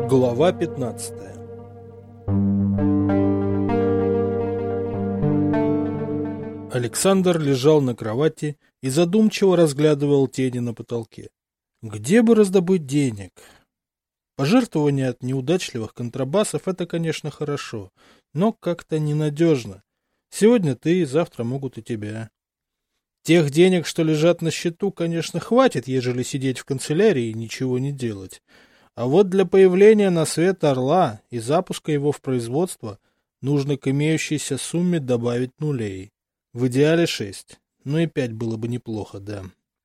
Глава 15. Александр лежал на кровати и задумчиво разглядывал тени на потолке. Где бы раздобыть денег? Пожертвования от неудачливых контрабасов — это, конечно, хорошо, но как-то ненадежно. Сегодня ты, завтра могут и тебя. Тех денег, что лежат на счету, конечно, хватит, ежели сидеть в канцелярии и ничего не делать. А вот для появления на свет орла и запуска его в производство нужно к имеющейся сумме добавить нулей. В идеале 6, но и 5 было бы неплохо, да.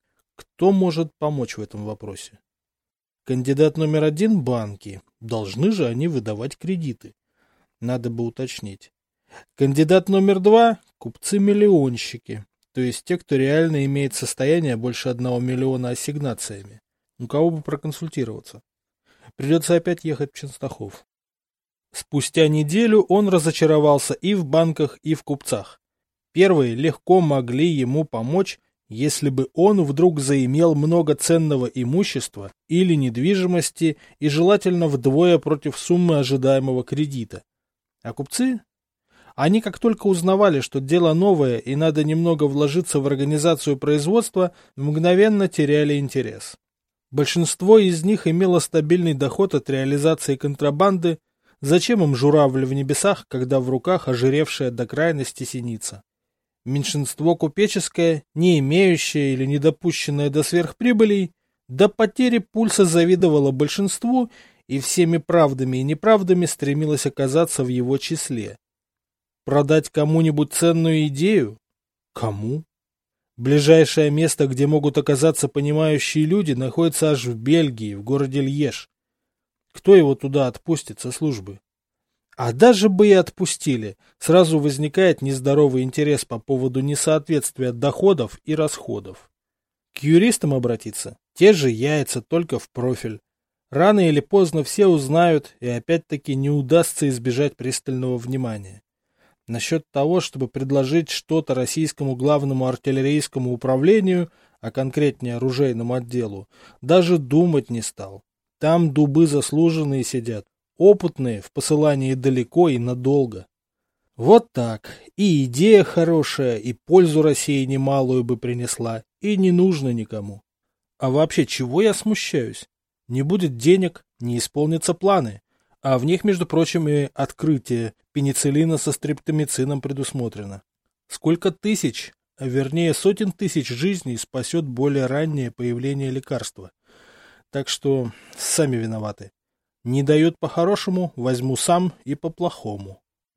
Кто может помочь в этом вопросе? Кандидат номер 1 — банки. Должны же они выдавать кредиты. Надо бы уточнить. Кандидат номер 2 — купцы-миллионщики. То есть те, кто реально имеет состояние больше 1 миллиона ассигнациями. У кого бы проконсультироваться? Придется опять ехать в Ченстахов. Спустя неделю он разочаровался и в банках, и в купцах. Первые легко могли ему помочь, если бы он вдруг заимел много ценного имущества или недвижимости и желательно вдвое против суммы ожидаемого кредита. А купцы? Они как только узнавали, что дело новое и надо немного вложиться в организацию производства, мгновенно теряли интерес. Большинство из них имело стабильный доход от реализации контрабанды. Зачем им журавль в небесах, когда в руках ожиревшая до крайности синица? Меньшинство купеческое, не имеющее или недопущенное до сверхприбылей, до потери пульса завидовало большинству и всеми правдами и неправдами стремилось оказаться в его числе. Продать кому-нибудь ценную идею? Кому? Ближайшее место, где могут оказаться понимающие люди, находится аж в Бельгии, в городе Льеж. Кто его туда отпустит со службы? А даже бы и отпустили, сразу возникает нездоровый интерес по поводу несоответствия доходов и расходов. К юристам обратиться? Те же яйца, только в профиль. Рано или поздно все узнают, и опять-таки не удастся избежать пристального внимания. Насчет того, чтобы предложить что-то российскому главному артиллерийскому управлению, а конкретнее оружейному отделу, даже думать не стал. Там дубы заслуженные сидят, опытные в посылании далеко и надолго. Вот так. И идея хорошая, и пользу России немалую бы принесла, и не нужно никому. А вообще, чего я смущаюсь? Не будет денег, не исполнятся планы. А в них, между прочим, и открытие пенициллина со стрептомицином предусмотрено. Сколько тысяч, а вернее сотен тысяч жизней спасет более раннее появление лекарства. Так что сами виноваты. Не дают по-хорошему, возьму сам и по-плохому.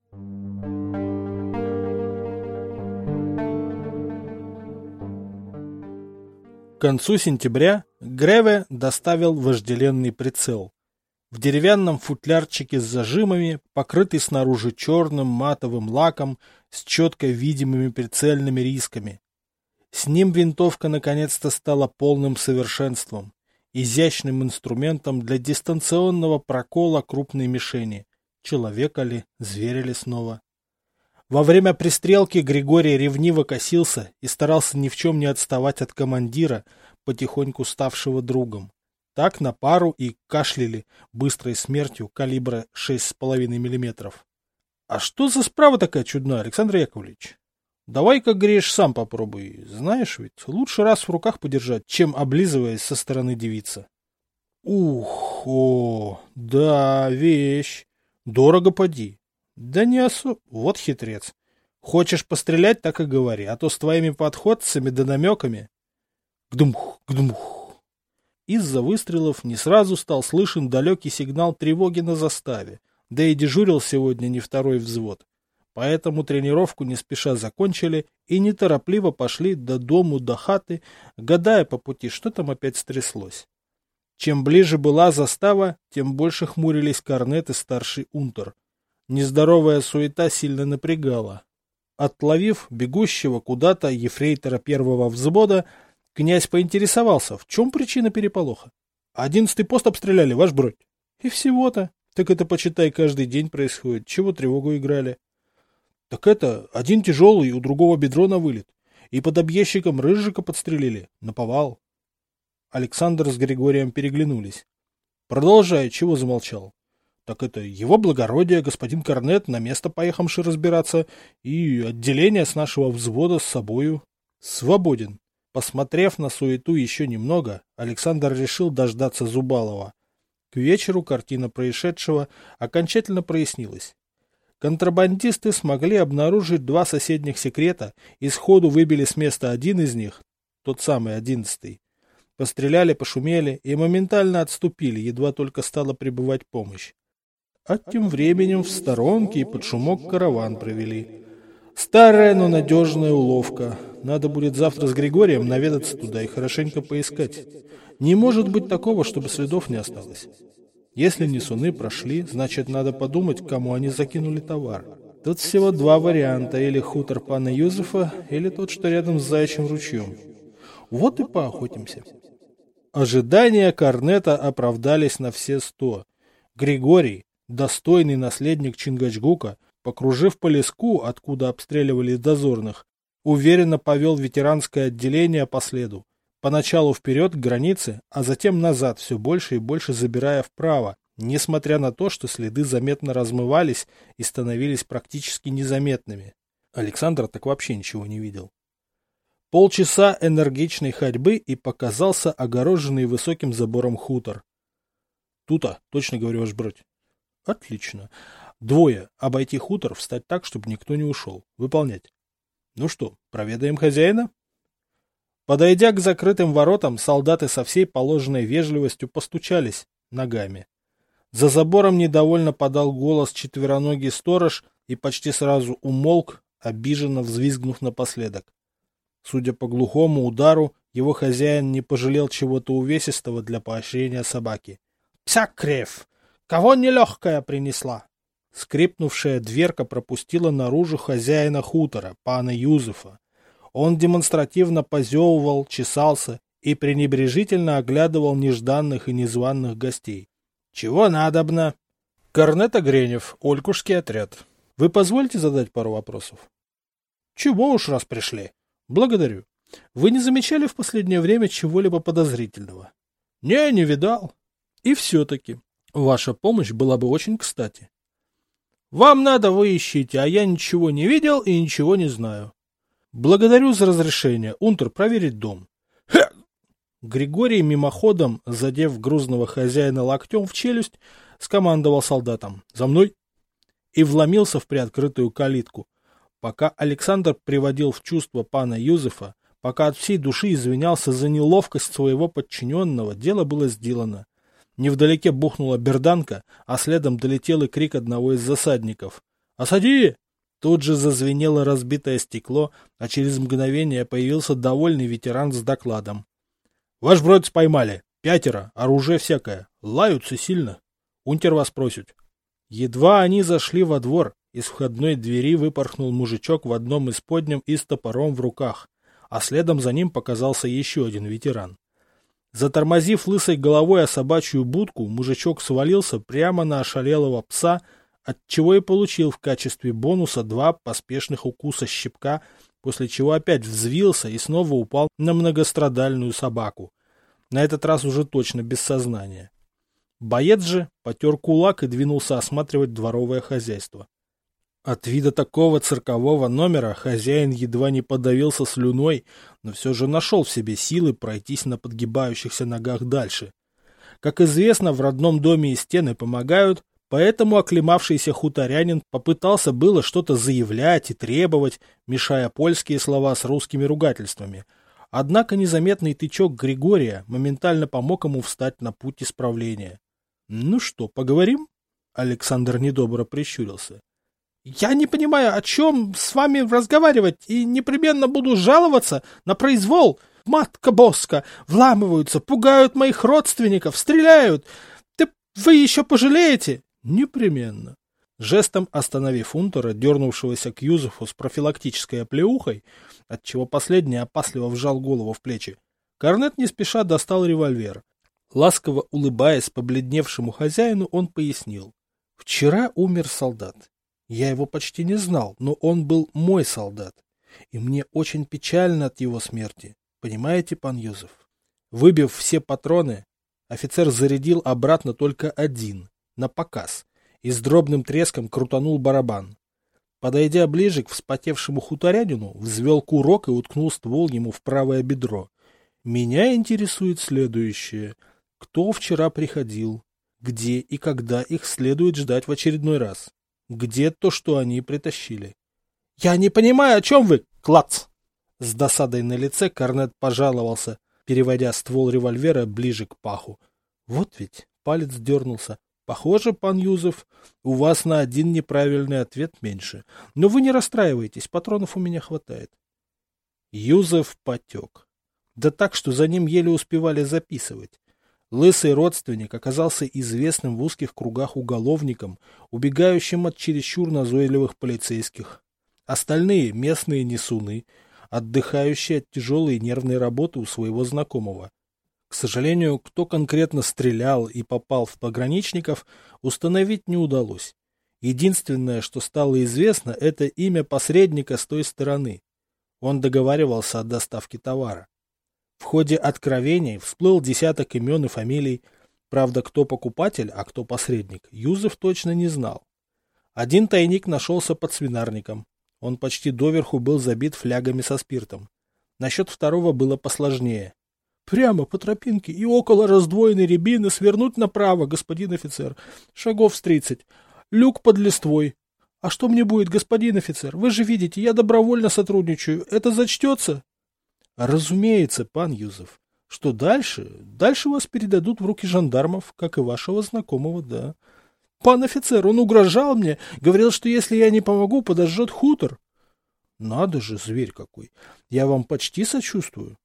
К концу сентября Греве доставил вожделенный прицел. В деревянном футлярчике с зажимами, покрытый снаружи черным матовым лаком с четко видимыми прицельными рисками. С ним винтовка наконец-то стала полным совершенством, изящным инструментом для дистанционного прокола крупной мишени, человека ли, зверя ли снова. Во время пристрелки Григорий ревниво косился и старался ни в чем не отставать от командира, потихоньку ставшего другом. Так на пару и кашляли быстрой смертью калибра 6,5 мм. А что за справа такая чудная, Александр Яковлевич? Давай-ка, Гриш, сам попробуй. Знаешь ведь, лучше раз в руках подержать, чем облизываясь со стороны девица. Ух, о, да, вещь. Дорого поди. Да не особо. Вот хитрец. Хочешь пострелять, так и говори, а то с твоими подходцами да намеками. Гдумх, гдумх. Из-за выстрелов не сразу стал слышен далекий сигнал тревоги на заставе, да и дежурил сегодня не второй взвод. Поэтому тренировку не спеша закончили и неторопливо пошли до дому, до хаты, гадая по пути, что там опять стряслось. Чем ближе была застава, тем больше хмурились корнет и старший унтер. Нездоровая суета сильно напрягала. Отловив бегущего куда-то ефрейтора первого взвода, князь поинтересовался, в чем причина переполоха. 11-й пост обстреляли, ваш бродь. И всего-то. Так это, почитай, каждый день происходит. Чего тревогу играли? Так это, один тяжелый, у другого бедро на вылет. И под объездчиком Рыжика подстрелили. Наповал. Александр с Григорием переглянулись. Продолжай, чего замолчал? Так это его благородие, господин корнет, на место поехавший разбираться, и отделение с нашего взвода с собою. Свободен. Посмотрев на суету еще немного, Александр решил дождаться Зубалова. К вечеру картина происшедшего окончательно прояснилась. Контрабандисты смогли обнаружить два соседних секрета и сходу выбили с места один из них, тот самый 11-й. Постреляли, пошумели и моментально отступили, едва только стала прибывать помощь. А тем временем в сторонке и под шумок караван провели. Старая, но надежная уловка. Надо будет завтра с Григорием наведаться туда и хорошенько поискать. Не может быть такого, чтобы следов не осталось. Если несуны прошли, значит, надо подумать, кому они закинули товар. Тут всего два варианта, или хутор пана Юзефа, или тот, что рядом с Заячьим ручьем. Вот и поохотимся. Ожидания корнета оправдались на все 100. Григорий, достойный наследник Чингачгука, покружив по леску, откуда обстреливали дозорных, уверенно повел ветеранское отделение по следу. Поначалу вперед к границе, а затем назад, все больше и больше забирая вправо, несмотря на то, что следы заметно размывались и становились практически незаметными. Александр так вообще ничего не видел. Полчаса энергичной ходьбы и показался огороженный высоким забором хутор. Тута, точно говорю, ваш бродь. Отлично. 2. Обойти хутор, встать так, чтобы никто не ушел. Выполнять. Ну что, проведаем хозяина? Подойдя к закрытым воротам, солдаты со всей положенной вежливостью постучались ногами. За забором недовольно подал голос четвероногий сторож и почти сразу умолк, обиженно взвизгнув напоследок. Судя по глухому удару, его хозяин не пожалел чего-то увесистого для поощрения собаки. «Пся крев! Кого нелегкая принесла?» Скрипнувшая дверка пропустила наружу хозяина хутора, пана Юзефа. Он демонстративно позевывал, чесался и пренебрежительно оглядывал нежданных и незваных гостей. «Чего надобно?» «Корнет Огренев, Олькушский отряд. Вы позволите задать пару вопросов?» «Чего уж раз пришли?» «Благодарю. Вы не замечали в последнее время чего-либо подозрительного?» Не видал. И все-таки ваша помощь была бы очень кстати. Вам надо, вы ищите, а я ничего не видел и ничего не знаю. Благодарю за разрешение, унтер, проверить дом. Ха! Григорий мимоходом, задев грузного хозяина локтем в челюсть, скомандовал солдатам «За мной!» и вломился в приоткрытую калитку. Пока Александр приводил в чувство пана Юзефа, пока от всей души извинялся за неловкость своего подчиненного, дело было сделано. Невдалеке бухнула берданка, а следом долетел и крик одного из засадников. «Осади!» Тут же зазвенело разбитое стекло, а через мгновение появился довольный ветеран с докладом. «Ваш бродь поймали. 5, оружие всякое. Лаются сильно. Унтер вас просит». Едва они зашли во двор, из входной двери выпорхнул мужичок в одном из подням и с топором в руках, а следом за ним показался еще один ветеран. Затормозив лысой головой о собачью будку, мужичок свалился прямо на ошалелого пса, отчего и получил в качестве бонуса 2 поспешных укуса щипка, после чего опять взвился и снова упал на многострадальную собаку. На этот раз уже точно без сознания. Боец же потер кулак и двинулся осматривать дворовое хозяйство. От вида такого циркового номера хозяин едва не подавился слюной, но все же нашел в себе силы пройтись на подгибающихся ногах дальше. Как известно, в родном доме и стены помогают, поэтому оклемавшийся хуторянин попытался было что-то заявлять и требовать, мешая польские слова с русскими ругательствами. Однако незаметный тычок Григория моментально помог ему встать на путь исправления. «Ну что, поговорим?» Александр недобро прищурился. «Я не понимаю, о чем с вами разговаривать, и непременно буду жаловаться на произвол. Матка Боска, вламываются, пугают моих родственников, стреляют. Да вы еще пожалеете?» «Непременно». Жестом остановив унтера, дернувшегося к Юзефу с профилактической оплеухой, отчего последний опасливо вжал голову в плечи, корнет не спеша достал револьвер. Ласково улыбаясь побледневшему хозяину, он пояснил. «Вчера умер солдат. Я его почти не знал, но он был мой солдат. И мне очень печально от его смерти. Понимаете, пан Юзеф? Выбив все патроны, Офицер зарядил обратно только один, на показ, и с дробным треском крутанул барабан. Подойдя ближе к вспотевшему хуторянину, взвел курок и уткнул ствол ему в правое бедро. Меня интересует следующее. Кто вчера приходил? Где и когда их следует ждать в очередной раз? Где то, что они притащили? — Я не понимаю, о чем вы, клац! С досадой на лице Корнет пожаловался, переводя ствол револьвера ближе к паху. Вот ведь палец дернулся. Похоже, пан Юзеф, у вас на один неправильный ответ меньше. Но вы не расстраивайтесь, патронов у меня хватает. Юзеф потек. Да так, что за ним еле успевали записывать. Лысый родственник оказался известным в узких кругах уголовником, убегающим от чересчур назойливых полицейских. Остальные — местные несуны, отдыхающие от тяжелой нервной работы у своего знакомого. К сожалению, кто конкретно стрелял и попал в пограничников, установить не удалось. Единственное, что стало известно, это имя посредника с той стороны. Он договаривался о доставке товара. В ходе откровений всплыл десяток имен и фамилий. Правда, кто покупатель, а кто посредник, Юзеф точно не знал. Один тайник нашелся под свинарником. Он почти доверху был забит флягами со спиртом. Насчет второго было посложнее. Прямо по тропинке и около раздвоенной рябины свернуть направо, господин офицер. Шагов с 30. Люк под листвой. А что мне будет, господин офицер? Вы же видите, я добровольно сотрудничаю. Это зачтется? Разумеется, пан Юзеф. Что дальше? Дальше вас передадут в руки жандармов, как и вашего знакомого, да. Пан офицер, он угрожал мне, говорил, что если я не помогу, подожжет хутор. Надо же, зверь какой. Я вам почти сочувствую.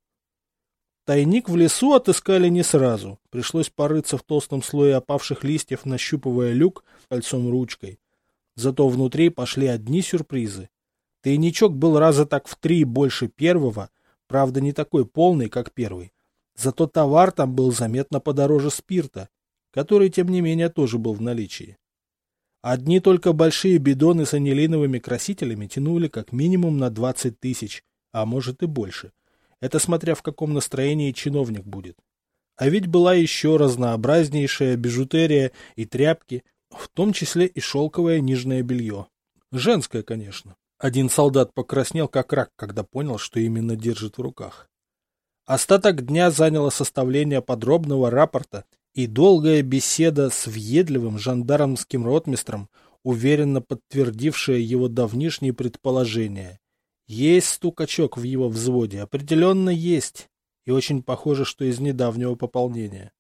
Тайник в лесу отыскали не сразу. Пришлось порыться в толстом слое опавших листьев, нащупывая люк кольцом-ручкой. Зато внутри пошли одни сюрпризы. Тайничок был раза так в 3 больше первого, правда не такой полный, как первый. Зато товар там был заметно подороже спирта, который, тем не менее, тоже был в наличии. Одни только большие бидоны с анилиновыми красителями тянули как минимум на 20 тысяч, а может и больше. Это смотря в каком настроении чиновник будет. А ведь была еще разнообразнейшая бижутерия и тряпки, в том числе и шелковое нижнее белье. Женское, конечно. Один солдат покраснел как рак, когда понял, что именно держит в руках. Остаток дня заняло составление подробного рапорта и долгая беседа с въедливым жандармским ротмистром, уверенно подтвердившая его давнишние предположения. Есть стукачок в его взводе, определенно есть, и очень похоже, что из недавнего пополнения.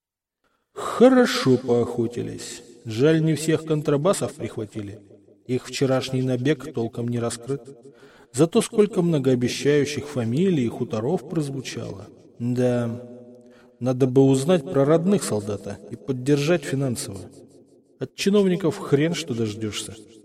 Хорошо поохотились. Жаль, не всех контрабасов прихватили. Их вчерашний набег толком не раскрыт. Зато сколько многообещающих фамилий и хуторов прозвучало. Да, надо бы узнать про родных солдата и поддержать финансово. От чиновников хрен что дождешься.